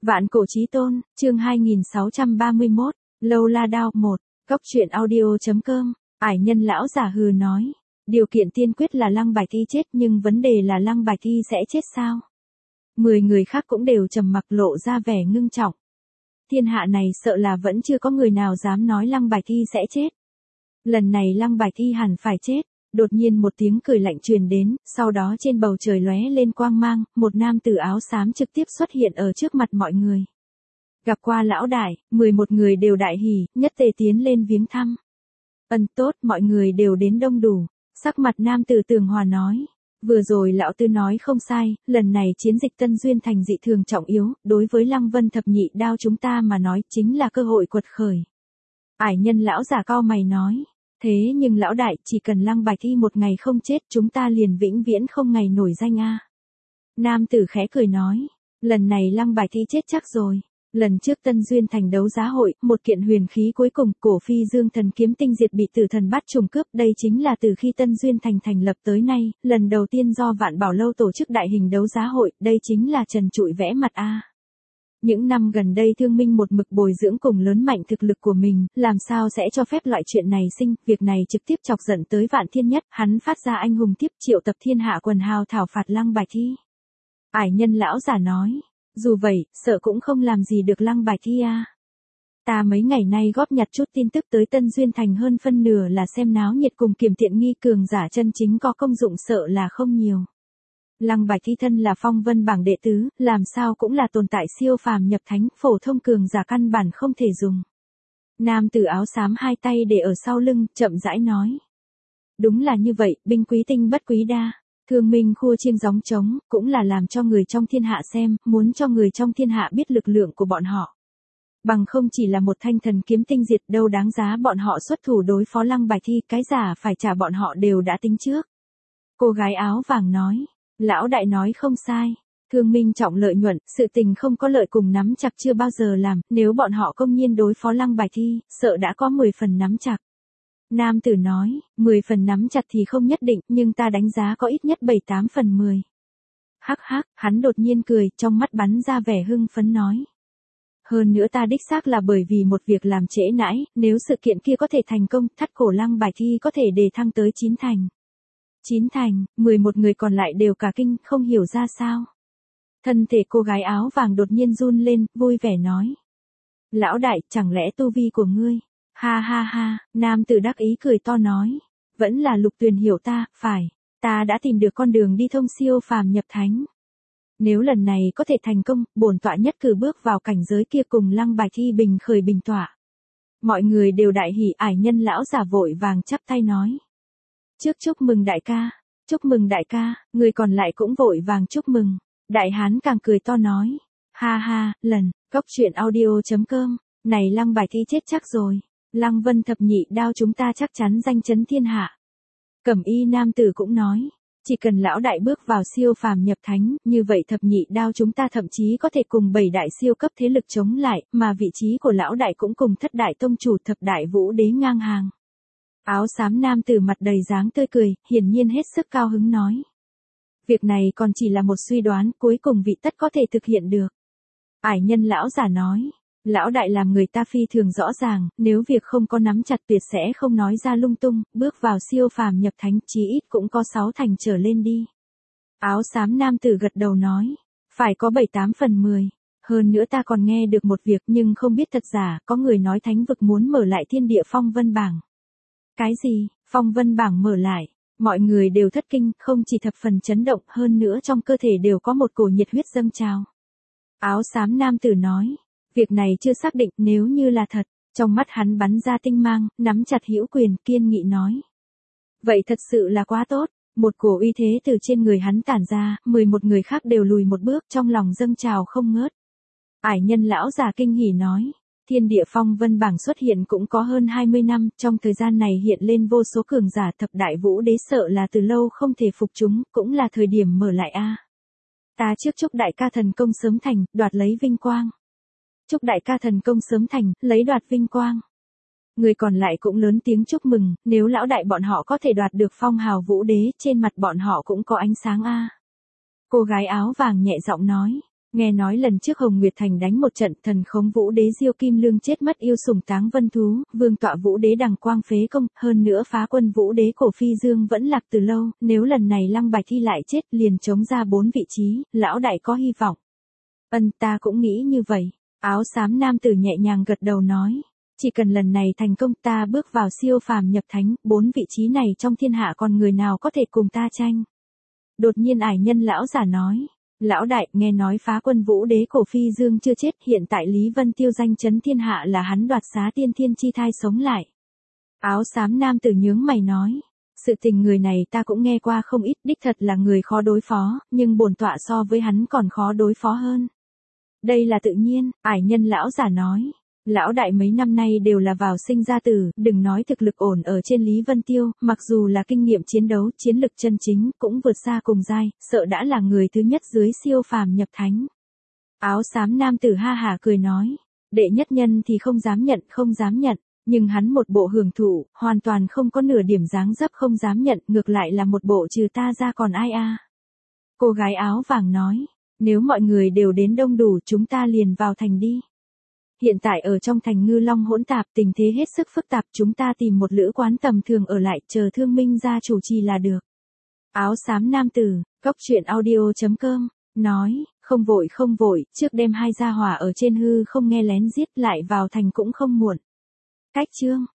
Vạn cổ chí tôn, chương 2631, Lâu La Đao 1, Góc truyện audio.com, Ải Nhân lão giả hừ nói. Điều kiện tiên quyết là Lăng Bạch Thi chết, nhưng vấn đề là Lăng Bạch Thi sẽ chết sao? 10 người khác cũng đều trầm mặc, lộ ra vẻ ngưng trọng. Thiên hạ này sợ là vẫn chưa có người nào dám nói Lăng Bạch Thi sẽ chết. Lần này Lăng Bạch Thi hẳn phải chết. Đột nhiên một tiếng cười lạnh truyền đến, sau đó trên bầu trời lóe lên quang mang, một nam tử áo xám trực tiếp xuất hiện ở trước mặt mọi người. Gặp qua lão đại, 11 người đều đại hỉ, nhất tề tiến lên viếng thăm. Ân tốt, mọi người đều đến đông đủ. Sắc mặt nam tử tường hòa nói. Vừa rồi lão tư nói không sai, lần này chiến dịch Tân Duyên Thành dị thường trọng yếu, đối với Lăng Vân thập nhị đao chúng ta mà nói chính là cơ hội quật khởi. Ải Nhân lão giả cau mày nói. Thế nhưng lão đại, chỉ cần Lăng Bạch Thi một ngày không chết, chúng ta liền vĩnh viễn không ngày nổi danh a. Nam tử khẽ cười nói, lần này Lăng Bạch Thi chết chắc rồi. Lần trước Tân Duyên Thành đấu giá hội, một kiện huyền khí cuối cùng, cổ phi dương thần kiếm tinh diệt bị tử thần bắt trùng cướp, đây chính là từ khi Tân Duyên Thành thành lập tới nay, lần đầu tiên do Vạn Bảo Lâu tổ chức đại hình đấu giá hội, đây chính là trần trụi vẽ mặt a. Những năm gần đây Thương Minh một mực bồi dưỡng cùng lớn mạnh thực lực của mình, làm sao sẽ cho phép loại chuyện này sinh, việc này trực tiếp chọc giận tới Vạn Thiên Nhất, hắn phát ra anh hùng tiếp triệu tập thiên hạ quần hào thảo phạt Lăng Bạch Thi. Ải Nhân lão giả nói, dù vậy, sợ cũng không làm gì được Lăng Bạch Thi a. Ta mấy ngày nay góp nhặt chút tin tức tới Tân Duyên Thành, hơn phân nửa là xem náo nhiệt cùng kiểm tiện nghi, cường giả chân chính có công dụng sợ là không nhiều. Lăng Bạch Thi thân là phong vân bảng đệ tứ, làm sao cũng là tồn tại siêu phàm nhập thánh, phổ thông cường giả căn bản không thể dùng. Nam tử áo xám hai tay để ở sau lưng, chậm rãi nói. Đúng là như vậy, binh quý tinh bất quý đa. Thương Minh khua chiêng gióng trống, cũng là làm cho người trong thiên hạ xem, muốn cho người trong thiên hạ biết lực lượng của bọn họ. Bằng không chỉ là một thanh thần kiếm tinh diệt, đâu đáng giá bọn họ xuất thủ đối phó Lăng Bạch Thi, cái giả phải trả bọn họ đều đã tính trước. Cô gái áo vàng nói. Lão đại nói không sai. Thương Minh trọng lợi nhuận, sự tình không có lợi cùng nắm chặt chưa bao giờ làm, nếu bọn họ công nhiên đối phó Lăng Bạch Thi, sợ đã có 10 phần nắm chặt. Nam tử nói, 10 phần nắm chặt thì không nhất định, nhưng ta đánh giá có ít nhất 7-8 phần 10. Hắc hắc, hắn đột nhiên cười, trong mắt bắn ra vẻ hưng phấn nói. Hơn nữa ta đích xác là bởi vì một việc làm trễ nãi, nếu sự kiện kia có thể thành công, thắt cổ Lăng Bạch Thi có thể đề thăng tới 9 thành. 9 thành, 11 người còn lại đều cả kinh, không hiểu ra sao. Thân thể cô gái áo vàng đột nhiên run lên, vui vẻ nói. Lão đại, chẳng lẽ tu vi của ngươi? Ha ha ha, nam tử đắc ý cười to nói. Vẫn là Lục Tuyền hiểu ta, phải, ta đã tìm được con đường đi thông siêu phàm nhập thánh. Nếu lần này có thể thành công, bổn tọa nhất cử bước vào cảnh giới kia cùng Lăng Bạch Thi bình khởi bình tọa. Mọi người đều đại hỉ, Ải Nhân lão giả vội vàng chắp tay nói. Trước chúc mừng đại ca, chúc mừng đại ca, người còn lại cũng vội vàng chúc mừng. Đại hán càng cười to nói. Ha ha, Góc truyện audio.com, này Lăng Bạch Thi chết chắc rồi. Lăng Vân thập nhị đao chúng ta chắc chắn danh chấn thiên hạ. Cẩm y nam tử cũng nói. Chỉ cần lão đại bước vào siêu phàm nhập thánh, như vậy thập nhị đao chúng ta thậm chí có thể cùng 7 đại siêu cấp thế lực chống lại, mà vị trí của lão đại cũng cùng thất đại tông chủ thập đại vũ đế ngang hàng. Áo xám nam tử mặt đầy dáng tươi cười, hiển nhiên hết sức cao hứng nói. Việc này còn chỉ là một suy đoán, cuối cùng vị tất có thể thực hiện được. Ải Nhân lão giả nói. Lão đại làm người ta phi thường rõ ràng, nếu việc không có nắm chặt tuyệt sẽ không nói ra lung tung, bước vào siêu phàm nhập thánh chí ít cũng có 6 thành trở lên đi. Áo xám nam tử gật đầu nói. Phải có 7-8 phần 10. Hơn nữa ta còn nghe được một việc nhưng không biết thật giả, có người nói thánh vực muốn mở lại thiên địa phong vân bảng. Cái gì, phong vân bảng mở lại? Mọi người đều thất kinh, không chỉ thập phần chấn động, hơn nữa trong cơ thể đều có một cổ nhiệt huyết dâng trào. Áo xám nam tử nói. Việc này chưa xác định, nếu như là thật. Trong mắt hắn bắn ra tinh mang, nắm chặt hữu quyền, kiên nghị nói. Vậy thật sự là quá tốt. Một cổ uy thế từ trên người hắn tản ra, 11 người khác đều lùi một bước, trong lòng dâng trào không ngớt. Ải Nhân lão già kinh hỉ nói. Thiên địa phong vân bảng xuất hiện cũng có hơn 20 năm, trong thời gian này hiện lên vô số cường giả, thập đại vũ đế sợ là từ lâu không thể phục chúng, cũng là thời điểm mở lại a. Ta trước chúc đại ca thần công sớm thành, đoạt lấy vinh quang. Chúc đại ca thần công sớm thành, lấy đoạt vinh quang. Người còn lại cũng lớn tiếng chúc mừng, nếu lão đại bọn họ có thể đoạt được phong hào vũ đế, trên mặt bọn họ cũng có ánh sáng a. Cô gái áo vàng nhẹ giọng nói. Nghe nói lần trước Hồng Nguyệt Thành đánh một trận, thần khống Vũ Đế Diêu Kim Lương chết mất, yêu sủng táng vân thú, vương tọa Vũ Đế đằng quang phế công, hơn nữa phá quân Vũ Đế cổ Phi Dương vẫn lạc từ lâu, nếu lần này Lăng Bạch Thi lại chết liền chống ra 4 vị trí, lão đại có hy vọng. Ta cũng nghĩ như vậy. Áo xám nam tử nhẹ nhàng gật đầu nói. Chỉ cần lần này thành công, ta bước vào siêu phàm nhập thánh, 4 vị trí này trong thiên hạ còn người nào có thể cùng ta tranh. Đột nhiên ải nhân lão giả nói. Lão đại, nghe nói phá quân Vũ Đế cổ Phi Dương chưa chết, hiện tại Lý Vân Tiêu danh chấn thiên hạ là hắn đoạt xá tiên thiên chi thai sống lại. Áo xám nam tử nhướng mày nói. Sự tình người này ta cũng nghe qua không ít, đích thật là người khó đối phó, nhưng bổn tọa so với hắn còn khó đối phó hơn. Đây là tự nhiên, ải nhân lão giả nói. Lão đại mấy năm nay đều là vào sinh ra tử, đừng nói thực lực ổn ở trên Lý Vân Tiêu, mặc dù là kinh nghiệm chiến đấu, chiến lực chân chính, cũng vượt xa cùng giai, sợ đã là người thứ nhất dưới siêu phàm nhập thánh. Áo xám nam tử ha hả cười nói, đệ nhất nhân thì không dám nhận, nhưng hắn một bộ hưởng thụ, hoàn toàn không có nửa điểm dáng dấp không dám nhận, ngược lại là một bộ trừ ta ra còn ai a. Cô gái áo vàng nói, nếu mọi người đều đến đông đủ chúng ta liền vào thành đi. Hiện tại ở trong thành Ngư Long hỗn tạp, tình thế hết sức phức tạp, chúng ta tìm một lữ quán tầm thường ở lại, chờ Thương Minh ra chủ trì là được. Áo xám nam tử, goctruyện.audio.com, nói, không vội, trước đem hai gia hỏa ở trên hư không nghe lén giết lại vào thành cũng không muộn. Cách chương